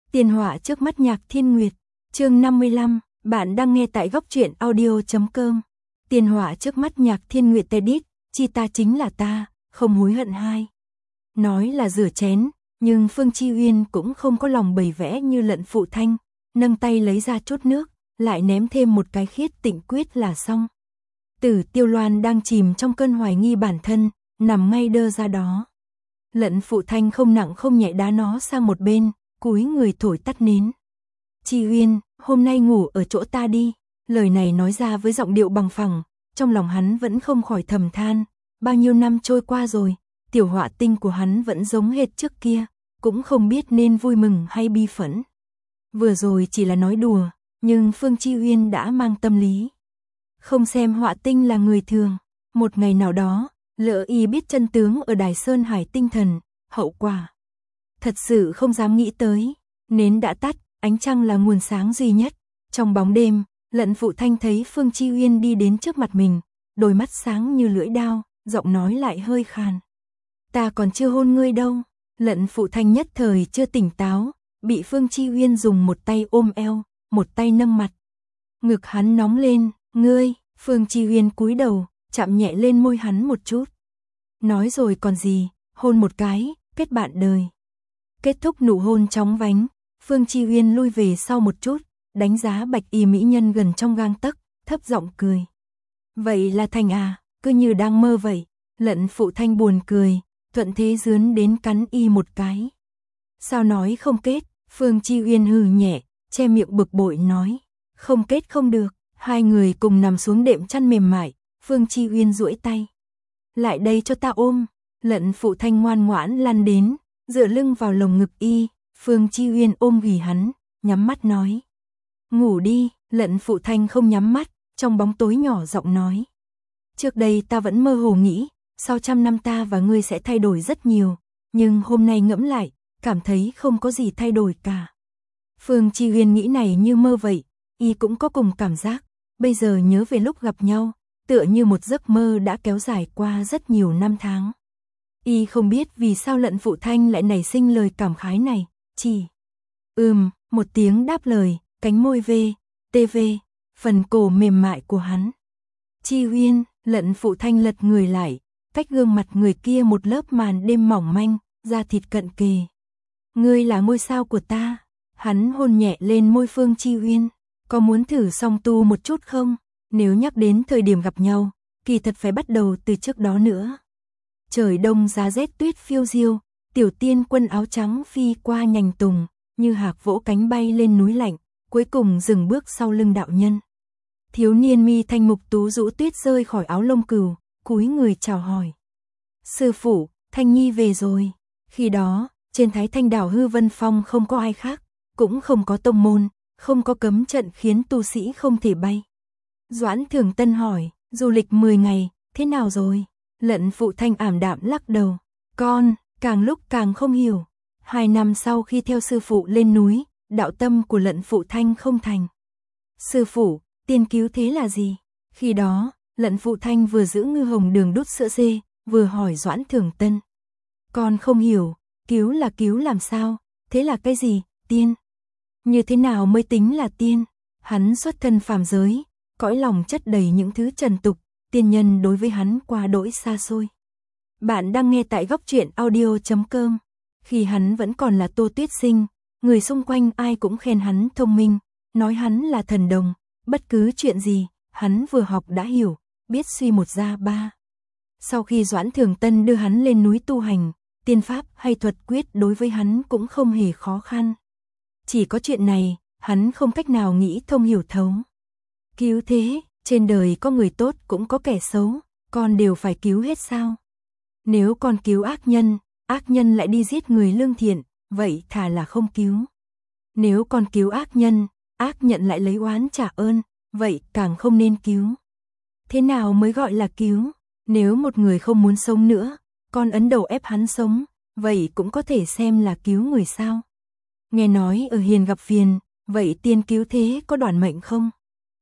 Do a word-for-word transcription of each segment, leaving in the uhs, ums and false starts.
Tiền họa trước mắt Nhạc Thiên Nguyệt, chương năm mươi lăm, bạn đang nghe tại góc truyện audio chấm com. Tiền họa trước mắt Nhạc Thiên Nguyệt Tedit, chi ta chính là ta, không hối hận hai. Nói là rửa chén, nhưng Phương Chi Uyên cũng không có lòng bày vẽ như Lận Phụ Thanh, nâng tay lấy ra chút nước, lại ném thêm một cái khiết tịnh quyết là xong. Tử Tiêu Loan đang chìm trong cơn hoài nghi bản thân, nằm ngay đơ ra đó. Lận Phụ Thanh không nặng không nhẹ đá nó sang một bên, cúi người thổi tắt nến. Chi Uyên, hôm nay ngủ ở chỗ ta đi. Lời này nói ra với giọng điệu bằng phẳng, trong lòng hắn vẫn không khỏi thầm than, bao nhiêu năm trôi qua rồi, tiểu họa tinh của hắn vẫn giống hệt trước kia, cũng không biết nên vui mừng hay bi phẫn. Vừa rồi chỉ là nói đùa, nhưng Phương Chi Uyên đã mang tâm lý. Không xem họa tinh là người thường, một ngày nào đó, lỡ y biết chân tướng ở Đài Sơn Hải tinh thần, hậu quả. Thật sự không dám nghĩ tới, nến đã tắt, ánh trăng là nguồn sáng duy nhất. Trong bóng đêm, Lận Phụ Thanh thấy Phương Chi Uyên đi đến trước mặt mình, đôi mắt sáng như lưỡi dao, giọng nói lại hơi khàn. Ta còn chưa hôn ngươi đâu. Lận Phụ Thanh nhất thời chưa tỉnh táo, bị Phương Chi Uyên dùng một tay ôm eo, một tay nâng mặt. Ngực hắn nóng lên, ngươi, Phương Chi Uyên cúi đầu, chạm nhẹ lên môi hắn một chút. Nói rồi còn gì, hôn một cái, kết bạn đời. Kết thúc nụ hôn chóng vánh, Phương Chi Uyên lui về sau một chút, đánh giá bạch y mỹ nhân gần trong gang tấc, thấp giọng cười. Vậy là thành à, cứ như đang mơ vậy. Lận Phụ Thanh buồn cười, thuận thế dướn đến cắn y một cái. Sao nói không kết? Phương Chi Uyên hừ nhẹ, che miệng bực bội nói. Không kết không được. Hai người cùng nằm xuống đệm chăn mềm mại, Phương Chi Uyên duỗi tay. Lại đây cho ta ôm. Lận Phụ Thanh ngoan ngoãn lăn đến, dựa lưng vào lồng ngực y, Phương Chi Uyên ôm ghì hắn, nhắm mắt nói. Ngủ đi. Lận Phụ Thanh không nhắm mắt, trong bóng tối nhỏ giọng nói. Trước đây ta vẫn mơ hồ nghĩ, sau trăm năm ta và ngươi sẽ thay đổi rất nhiều, nhưng hôm nay ngẫm lại, cảm thấy không có gì thay đổi cả. Phương Chi Uyên nghĩ này như mơ vậy, y cũng có cùng cảm giác, bây giờ nhớ về lúc gặp nhau, tựa như một giấc mơ đã kéo dài qua rất nhiều năm tháng. Y không biết vì sao Lận Phụ Thanh lại nảy sinh lời cảm khái này, chỉ ừm, một tiếng đáp lời, cánh môi vê, tê vê, phần cổ mềm mại của hắn. Chi Uyên, Lận Phụ Thanh lật người lại, cách gương mặt người kia một lớp màn đêm mỏng manh, da thịt cận kề. Ngươi là ngôi sao của ta. Hắn hôn nhẹ lên môi Phương Chi Uyên. Có muốn thử song tu một chút không? Nếu nhắc đến thời điểm gặp nhau, kỳ thật phải bắt đầu từ trước đó nữa. Trời đông giá rét tuyết phiêu diêu, tiểu tiên quân áo trắng phi qua nhành tùng, như hạc vỗ cánh bay lên núi lạnh, cuối cùng dừng bước sau lưng đạo nhân. Thiếu niên mi thanh mục tú rũ tuyết rơi khỏi áo lông cừu, cúi người chào hỏi. Sư phụ, Thanh Nhi về rồi. Khi đó, trên Thái Thanh đảo Hư Vân Phong không có ai khác, cũng không có tông môn, không có cấm trận khiến tu sĩ không thể bay. Doãn Thường Tân hỏi, du lịch mười ngày, thế nào rồi? Lận Phụ Thanh ảm đạm lắc đầu. Con, càng lúc càng không hiểu. Hai năm sau khi theo sư phụ lên núi, đạo tâm của Lận Phụ Thanh không thành. Sư phụ, tiên cứu thế là gì? Khi đó, Lận Phụ Thanh vừa giữ ngư hồng đường đút sữa dê, vừa hỏi Doãn Thường Tân. Con không hiểu, cứu là cứu làm sao? Thế là cái gì? Tiên. Như thế nào mới tính là tiên? Hắn xuất thân phàm giới, cõi lòng chất đầy những thứ trần tục, tiên nhân đối với hắn quá đỗi xa xôi. Bạn đang nghe tại góc truyện audio chấm com. Khi hắn vẫn còn là Tô Tuyết Sinh, người xung quanh ai cũng khen hắn thông minh, nói hắn là thần đồng, bất cứ chuyện gì, hắn vừa học đã hiểu, biết suy một ra ba. Sau khi Doãn Thường Tân đưa hắn lên núi tu hành, tiên pháp hay thuật quyết đối với hắn cũng không hề khó khăn. Chỉ có chuyện này, hắn không cách nào nghĩ thông hiểu thấu. Cứu thế, trên đời có người tốt cũng có kẻ xấu, con đều phải cứu hết sao? Nếu con cứu ác nhân, ác nhân lại đi giết người lương thiện, vậy thà là không cứu. Nếu con cứu ác nhân, ác nhận lại lấy oán trả ơn, vậy càng không nên cứu. Thế nào mới gọi là cứu? Nếu một người không muốn sống nữa, con ấn đầu ép hắn sống, vậy cũng có thể xem là cứu người sao? Nghe nói ở hiền gặp phiền, vậy tiên cứu thế có đoản mệnh không?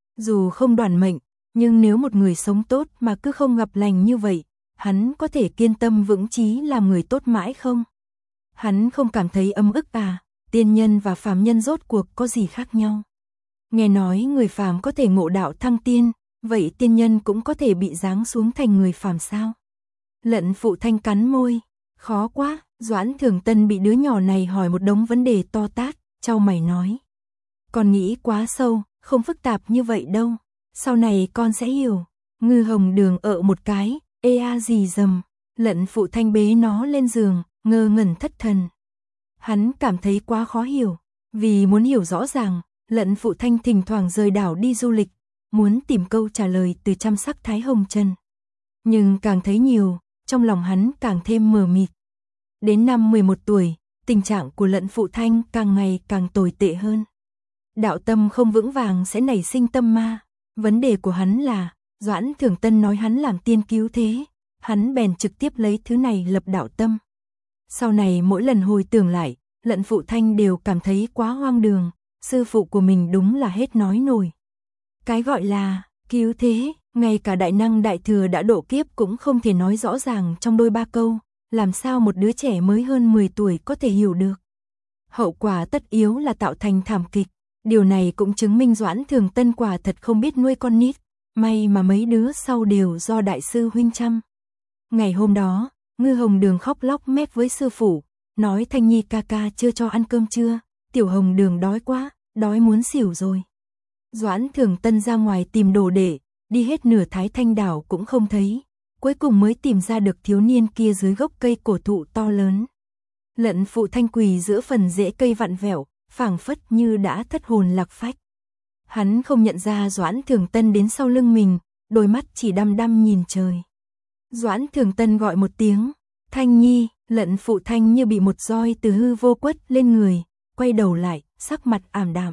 Dù không đoản mệnh, nhưng nếu một người sống tốt mà cứ không gặp lành như vậy, hắn có thể kiên tâm vững chí làm người tốt mãi không? Hắn không cảm thấy ấm ức à? tiên nhân và phàm nhân rốt cuộc có gì khác nhau? Nghe nói người phàm có thể ngộ đạo thăng tiên, vậy tiên nhân cũng có thể bị giáng xuống thành người phàm sao? Lận Phụ Thanh cắn môi, khó quá, Doãn Thường Tân bị đứa nhỏ này hỏi một đống vấn đề to tát, chau mày nói. Con nghĩ quá sâu, không phức tạp như vậy đâu, sau này con sẽ hiểu. Ngư Hồng Đường ở một cái, ê a gì dầm, Lận Phụ Thanh bế nó lên giường, ngơ ngẩn thất thần. Hắn cảm thấy quá khó hiểu, vì muốn hiểu rõ ràng, Lận Phụ Thanh thỉnh thoảng rời đảo đi du lịch, muốn tìm câu trả lời từ trăm sắc thái hồng trần. Nhưng càng thấy nhiều, trong lòng hắn càng thêm mờ mịt. Đến năm mười một tuổi, tình trạng của Lận Phụ Thanh càng ngày càng tồi tệ hơn. Đạo tâm không vững vàng sẽ nảy sinh tâm ma. Vấn đề của hắn là, Doãn Thường Tân nói hắn làm tiên cứu thế, hắn bèn trực tiếp lấy thứ này lập đạo tâm. Sau này mỗi lần hồi tưởng lại, Lận Phụ Thanh đều cảm thấy quá hoang đường, sư phụ của mình đúng là hết nói nổi. Cái gọi là cứu thế, ngay cả đại năng đại thừa đã độ kiếp cũng không thể nói rõ ràng trong đôi ba câu, làm sao một đứa trẻ mới hơn mười tuổi có thể hiểu được. Hậu quả tất yếu là tạo thành thảm kịch, điều này cũng chứng minh Doãn Thường Tân quả thật không biết nuôi con nít, may mà mấy đứa sau đều do đại sư huynh chăm. Ngày hôm đó, Ngư Hồng Đường khóc lóc mép với sư phụ, nói Thanh Nhi ca ca chưa cho ăn cơm trưa, Tiểu Hồng Đường đói quá, đói muốn xỉu rồi. Doãn Thường Tân ra ngoài tìm đồ để, đi hết nửa Thái Thanh đảo cũng không thấy, cuối cùng mới tìm ra được thiếu niên kia dưới gốc cây cổ thụ to lớn. Lận Phụ Thanh quỳ giữa phần rễ cây vặn vẹo, phảng phất như đã thất hồn lạc phách. Hắn không nhận ra Doãn Thường Tân đến sau lưng mình, đôi mắt chỉ đăm đăm nhìn trời. Doãn Thường Tân gọi một tiếng, Thanh Nhi, Lận Phụ Thanh như bị một roi từ hư vô quất lên người, quay đầu lại, sắc mặt ảm đạm.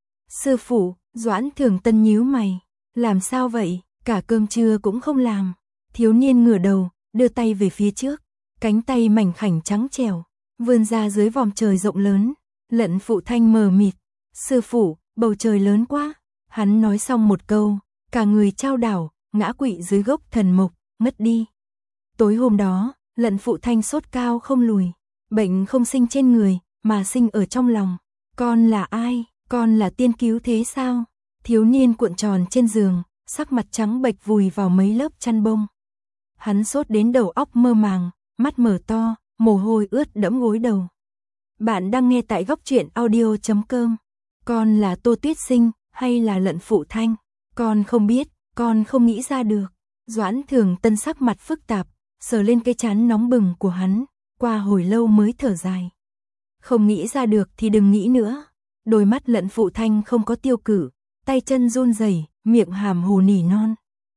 Sư phụ, Doãn Thường Tân nhíu mày, làm sao vậy, cả cơm trưa cũng không làm. Thiếu niên ngửa đầu, đưa tay về phía trước, cánh tay mảnh khảnh trắng trẻo, vươn ra dưới vòm trời rộng lớn. Lận Phụ Thanh mờ mịt, sư phụ, bầu trời lớn quá. Hắn nói xong một câu, cả người chao đảo, ngã quỵ dưới gốc thần mộc, ngất đi. Tối hôm đó, Lận Phụ Thanh sốt cao không lùi, bệnh không sinh trên người, mà sinh ở trong lòng. Con là ai? Con là tiên cứu thế sao? Thiếu niên cuộn tròn trên giường, sắc mặt trắng bệch vùi vào mấy lớp chăn bông. Hắn sốt đến đầu óc mơ màng, mắt mở to, mồ hôi ướt đẫm gối đầu. Bạn đang nghe tại góc truyện audio chấm com. Con là Tô Tuyết Sinh, hay là Lận Phụ Thanh? Con không biết, con không nghĩ ra được. Doãn Thường Tân sắc mặt phức tạp, sờ lên cái trán nóng bừng của hắn, qua hồi lâu mới thở dài. Không nghĩ ra được thì đừng nghĩ nữa. Đôi mắt Lận Phụ Thanh không có tiêu cử, tay chân run rẩy, miệng hàm hồ nỉ non.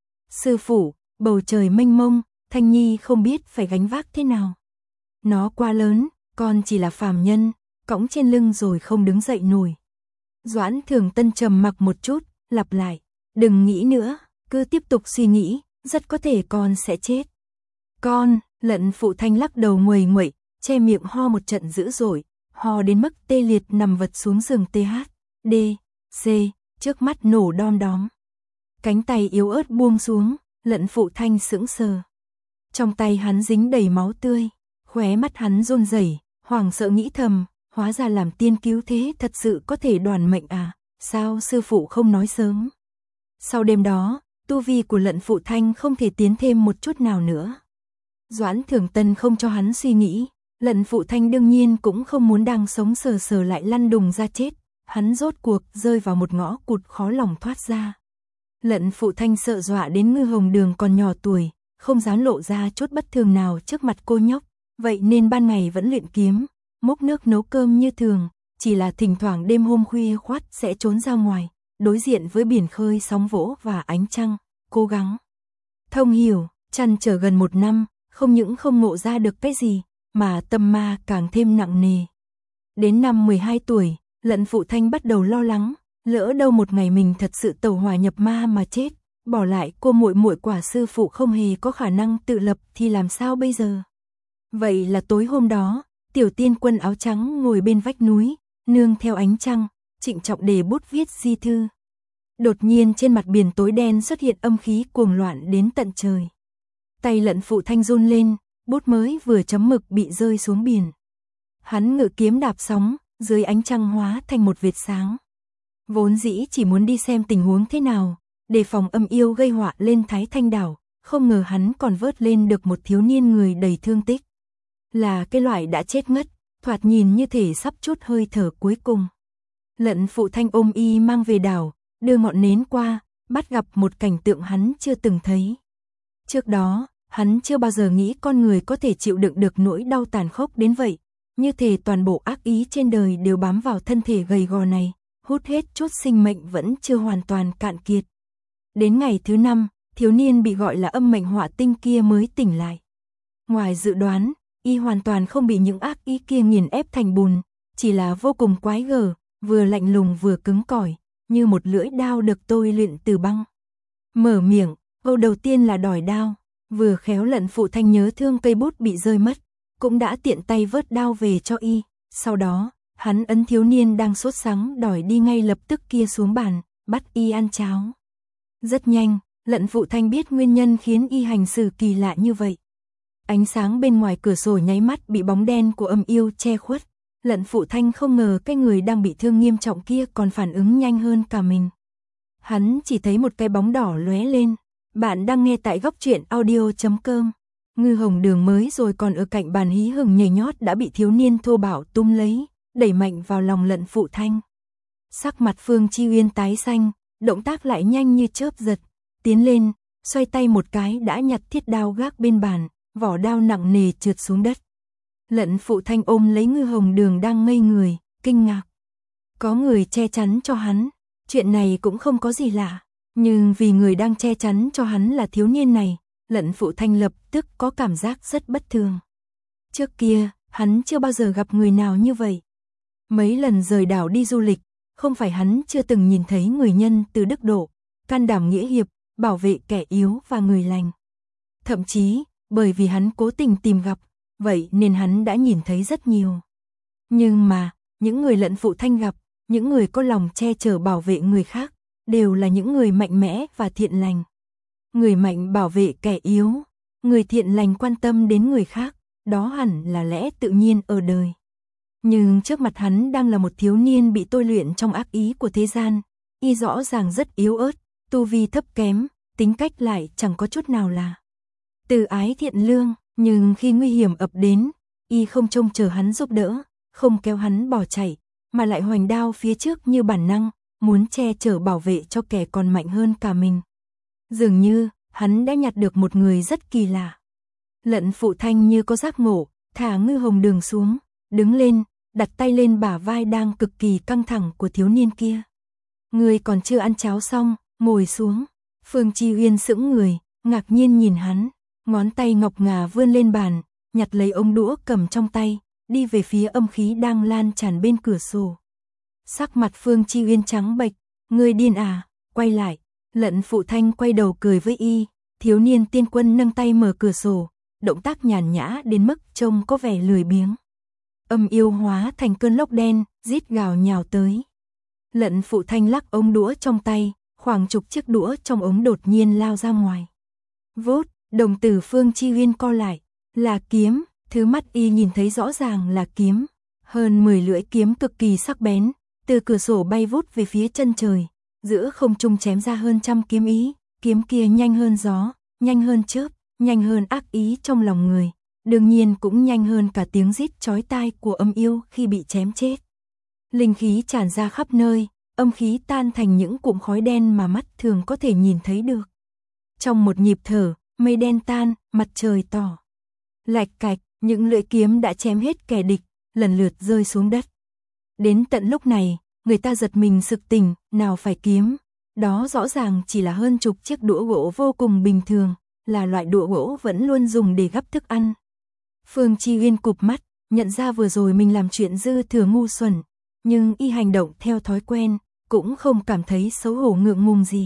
Sư phụ, bầu trời mênh mông, Thanh Nhi không biết phải gánh vác thế nào. Nó quá lớn, con chỉ là phàm nhân, cõng trên lưng rồi không đứng dậy nổi. Doãn Thường Tân trầm mặc một chút, lặp lại, đừng nghĩ nữa, cứ tiếp tục suy nghĩ, rất có thể con sẽ chết. Con, Lận Phụ Thanh lắc đầu nguầy nguậy, che miệng ho một trận dữ dội, ho đến mức tê liệt nằm vật xuống giường tê hát, đê, xê, trước mắt nổ đom đóm. Cánh tay yếu ớt buông xuống, Lận Phụ Thanh sững sờ. Trong tay hắn dính đầy máu tươi, khóe mắt hắn run rẩy, hoảng sợ nghĩ thầm, hóa ra làm tiên cứu thế thật sự có thể đoạt mệnh à, sao sư phụ không nói sớm. Sau đêm đó, tu vi của Lận Phụ Thanh không thể tiến thêm một chút nào nữa. Doãn Thường Tân không cho hắn suy nghĩ, Lận Phụ Thanh đương nhiên cũng không muốn đang sống sờ sờ lại lăn đùng ra chết, hắn rốt cuộc rơi vào một ngõ cụt khó lòng thoát ra. Lận Phụ Thanh sợ dọa đến Ngư Hồng Đường còn nhỏ tuổi, không dám lộ ra chút bất thường nào trước mặt cô nhóc, vậy nên ban ngày vẫn luyện kiếm, múc nước nấu cơm như thường, chỉ là thỉnh thoảng đêm hôm khuya khoắt sẽ trốn ra ngoài, đối diện với biển khơi sóng vỗ và ánh trăng, cố gắng thông hiểu, trăn trở gần một năm, không những không ngộ ra được cái gì, mà tâm ma càng thêm nặng nề. Đến năm mười hai tuổi, Lận Phụ Thanh bắt đầu lo lắng, lỡ đâu một ngày mình thật sự tẩu hỏa nhập ma mà chết, bỏ lại cô muội muội quả sư phụ không hề có khả năng tự lập thì làm sao bây giờ? Vậy là tối hôm đó, tiểu tiên quân áo trắng ngồi bên vách núi, nương theo ánh trăng, trịnh trọng đề bút viết di thư. Đột nhiên trên mặt biển tối đen xuất hiện âm khí cuồng loạn đến tận trời. Tay Lận Phụ Thanh run lên, bút mới vừa chấm mực bị rơi xuống biển. Hắn ngự kiếm đạp sóng, dưới ánh trăng hóa thành một vệt sáng. Vốn dĩ chỉ muốn đi xem tình huống thế nào, đề phòng âm yêu gây họa lên Thái Thanh đảo, không ngờ hắn còn vớt lên được một thiếu niên người đầy thương tích. Là cái loại đã chết ngất, thoạt nhìn như thể sắp chút hơi thở cuối cùng. Lận Phụ Thanh ôm y mang về đảo, đưa ngọn nến qua, bắt gặp một cảnh tượng hắn chưa từng thấy. Trước đó, hắn chưa bao giờ nghĩ con người có thể chịu đựng được nỗi đau tàn khốc đến vậy, như thể toàn bộ ác ý trên đời đều bám vào thân thể gầy gò này, hút hết chút sinh mệnh vẫn chưa hoàn toàn cạn kiệt. Đến ngày thứ năm, thiếu niên bị gọi là âm mệnh họa tinh kia mới tỉnh lại. Ngoài dự đoán, y hoàn toàn không bị những ác ý kia nghiền ép thành bùn, chỉ là vô cùng quái gở, vừa lạnh lùng vừa cứng cỏi, như một lưỡi đao được tôi luyện từ băng. Mở miệng, câu đầu tiên là đòi đao, vừa khéo Lận Phụ Thanh nhớ thương cây bút bị rơi mất, cũng đã tiện tay vớt đao về cho y, sau đó, hắn ấn thiếu niên đang sốt sắng đòi đi ngay lập tức kia xuống bàn, bắt y ăn cháo. Rất nhanh, Lận Phụ Thanh biết nguyên nhân khiến y hành xử kỳ lạ như vậy. Ánh sáng bên ngoài cửa sổ nháy mắt bị bóng đen của âm yêu che khuất. Lận Phụ Thanh không ngờ cái người đang bị thương nghiêm trọng kia còn phản ứng nhanh hơn cả mình. Hắn chỉ thấy một cái bóng đỏ lóe lên. Bạn đang nghe tại góc truyện audio chấm com. Ngư Hồng Đường mới rồi còn ở cạnh bàn hí hửng nhảy nhót đã bị thiếu niên thô bạo túm lấy, đẩy mạnh vào lòng Lận Phụ Thanh. Sắc mặt Phương Chi Uyên tái xanh, động tác lại nhanh như chớp giật, tiến lên, xoay tay một cái đã nhặt thiết đao gác bên bàn, vỏ đao nặng nề trượt xuống đất. Lận Phụ Thanh ôm lấy Ngư Hồng Đường đang ngây người, kinh ngạc. Có người che chắn cho hắn, chuyện này cũng không có gì lạ, nhưng vì người đang che chắn cho hắn là thiếu niên này, Lận Phụ Thanh lập tức có cảm giác rất bất thường. Trước kia, hắn chưa bao giờ gặp người nào như vậy. Mấy lần rời đảo đi du lịch, không phải hắn chưa từng nhìn thấy người nhân từ đức độ, can đảm nghĩa hiệp, bảo vệ kẻ yếu và người lành. Thậm chí, bởi vì hắn cố tình tìm gặp, vậy nên hắn đã nhìn thấy rất nhiều. Nhưng mà, những người Lận Phụ Thanh gặp, những người có lòng che chở bảo vệ người khác, đều là những người mạnh mẽ và thiện lành. Người mạnh bảo vệ kẻ yếu, người thiện lành quan tâm đến người khác, đó hẳn là lẽ tự nhiên ở đời. Nhưng trước mặt hắn đang là một thiếu niên bị tôi luyện trong ác ý của thế gian, y rõ ràng rất yếu ớt, tu vi thấp kém, tính cách lại chẳng có chút nào là từ ái thiện lương, nhưng khi nguy hiểm ập đến, y không trông chờ hắn giúp đỡ, không kéo hắn bỏ chạy, mà lại hoành đao phía trước như bản năng, muốn che chở bảo vệ cho kẻ còn mạnh hơn cả mình. Dường như, hắn đã nhặt được một người rất kỳ lạ. Lận Phụ Thanh như có giác ngộ, thả Ngư Hồng Đường xuống, đứng lên, đặt tay lên bả vai đang cực kỳ căng thẳng của thiếu niên kia. Người còn chưa ăn cháo xong, ngồi xuống. Phương Chi Uyên sững người, ngạc nhiên nhìn hắn, ngón tay ngọc ngà vươn lên bàn, nhặt lấy ống đũa cầm trong tay, đi về phía âm khí đang lan tràn bên cửa sổ. Sắc mặt Phương Chi Uyên trắng bệch, ngươi điên à, quay lại. Lận Phụ Thanh quay đầu cười với y, thiếu niên tiên quân nâng tay mở cửa sổ, động tác nhàn nhã đến mức trông có vẻ lười biếng. Âm yêu hóa thành cơn lốc đen, rít gào nhào tới. Lận Phụ Thanh lắc ống đũa trong tay, khoảng chục chiếc đũa trong ống đột nhiên lao ra ngoài. Vút, đồng tử Phương Chi Uyên co lại, là kiếm, thứ mắt y nhìn thấy rõ ràng là kiếm. Hơn mười lưỡi kiếm cực kỳ sắc bén, từ cửa sổ bay vút về phía chân trời, giữa không trung chém ra hơn trăm kiếm ý, kiếm kia nhanh hơn gió, nhanh hơn chớp, nhanh hơn ác ý trong lòng người, đương nhiên cũng nhanh hơn cả tiếng rít chói tai của âm yêu khi bị chém chết. Linh khí tràn ra khắp nơi, âm khí tan thành những cụm khói đen mà mắt thường có thể nhìn thấy được. Trong một nhịp thở, mây đen tan, mặt trời tỏ. Lạch cạch, những lưỡi kiếm đã chém hết kẻ địch, lần lượt rơi xuống đất. Đến tận lúc này, người ta giật mình sực tỉnh, nào phải kiếm, đó rõ ràng chỉ là hơn chục chiếc đũa gỗ vô cùng bình thường, là loại đũa gỗ vẫn luôn dùng để gắp thức ăn. Phương Chi Uyên cụp mắt, nhận ra vừa rồi mình làm chuyện dư thừa ngu xuẩn, nhưng y hành động theo thói quen, cũng không cảm thấy xấu hổ ngượng ngùng gì.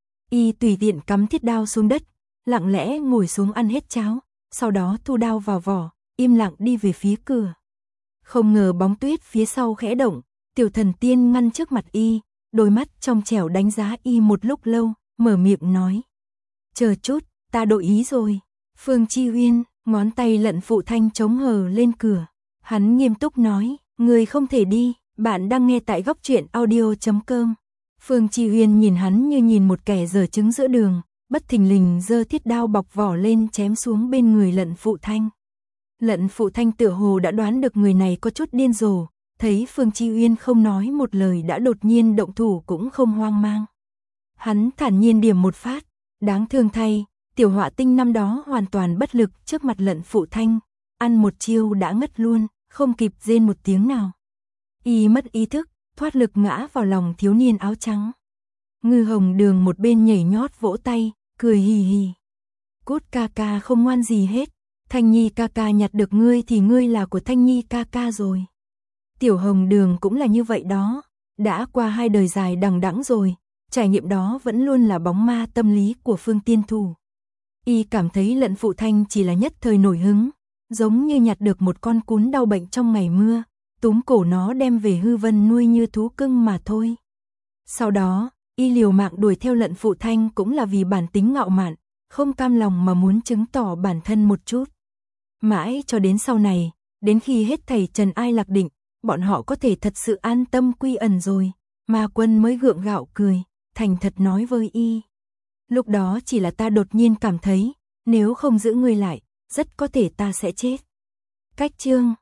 Y tùy tiện cắm thiết đao xuống đất, lặng lẽ ngồi xuống ăn hết cháo, sau đó thu đao vào vỏ, im lặng đi về phía cửa. Không ngờ bóng tuyết phía sau khẽ động, Tiểu Thần Tiên ngăn trước mặt y, đôi mắt trong trẻo đánh giá y một lúc lâu, mở miệng nói. Chờ chút, ta đổi ý rồi. Phương Chi Uyên, ngón tay Lận Phụ Thanh chống hờ lên cửa. Hắn nghiêm túc nói, người không thể đi, Bạn đang nghe tại góc truyện audio chấm com. Phương Chi Uyên nhìn hắn như nhìn một kẻ dở trứng giữa đường, bất thình lình giơ thiết đao bọc vỏ lên chém xuống bên người Lận Phụ Thanh. Lận Phụ Thanh tựa hồ đã đoán được người này có chút điên rồ, thấy Phương Chi Uyên không nói một lời đã đột nhiên động thủ cũng không hoang mang. Hắn thản nhiên điểm một phát, đáng thương thay, tiểu họa tinh năm đó hoàn toàn bất lực trước mặt Lận Phụ Thanh, ăn một chiêu đã ngất luôn, không kịp rên một tiếng nào. Y mất ý thức, thoát lực ngã vào lòng thiếu niên áo trắng. Ngư Hồng Đường một bên nhảy nhót vỗ tay, cười hì hì. Cút ca ca không ngoan gì hết, Thanh Nhi ca ca nhặt được ngươi thì ngươi là của Thanh Nhi ca ca rồi. Tiểu Hồng Đường cũng là như vậy đó, đã qua hai đời dài đằng đẵng rồi, trải nghiệm đó vẫn luôn là bóng ma tâm lý của Phương Tiên Thủ. Y cảm thấy Lận Phụ Thanh chỉ là nhất thời nổi hứng, giống như nhặt được một con cún đau bệnh trong ngày mưa, túm cổ nó đem về hư vân nuôi như thú cưng mà thôi. Sau đó, y liều mạng đuổi theo Lận Phụ Thanh cũng là vì bản tính ngạo mạn, không cam lòng mà muốn chứng tỏ bản thân một chút. Mãi cho đến sau này, đến khi hết thảy trần ai lạc định, bọn họ có thể thật sự an tâm quy ẩn rồi, Ma Quân mới gượng gạo cười, thành thật nói với y. Lúc đó chỉ là ta đột nhiên cảm thấy, nếu không giữ ngươi lại, rất có thể ta sẽ chết. Cách chương